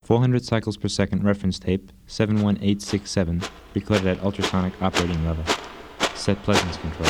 400 cycles per second reference tape 71867, recorded at ultrasonic operating level. Set pleasance control.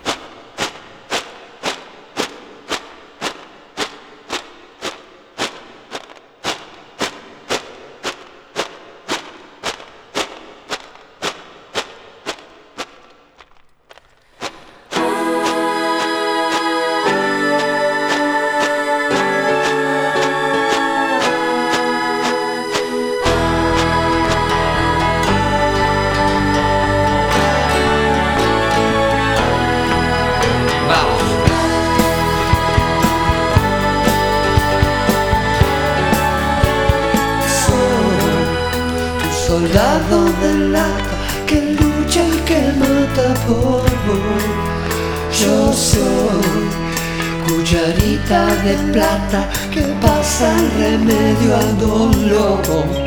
Soldado de lata que lucha y que mata por vos. Yo soy cucharita de plata que pasa el remedio al dolor.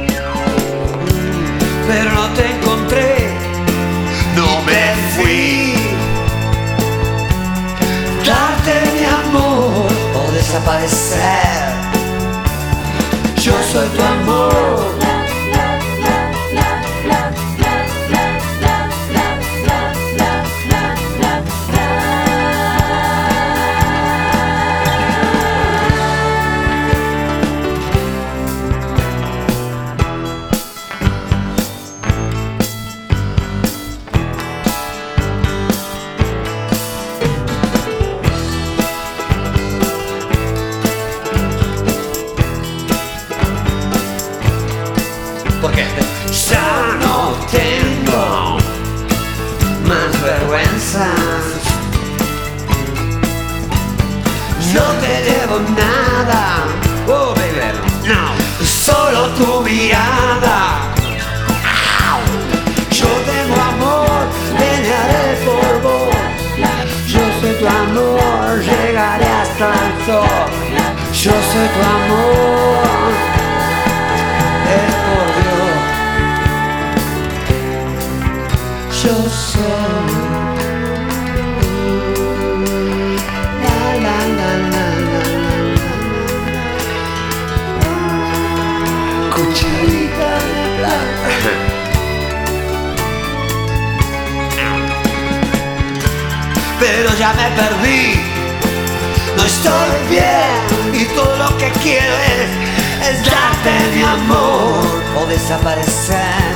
Pero no te encontré, no me fui. Darte mi amor o desaparecer. Yo soy tu amor. Porque ya no tengo más vergüenzas. No te debo nada, oh baby, no, solo tu mirada. Yo tengo amor, pelearé por vos. Yo soy tu amor, llegaré hasta el sol. Yo soy tu amor, es por Dios. Yo soy la la la la la la cucharita de plata. Pero ya me perdí, no estoy bien y todo lo que quiero es darte mi amor o desaparecer.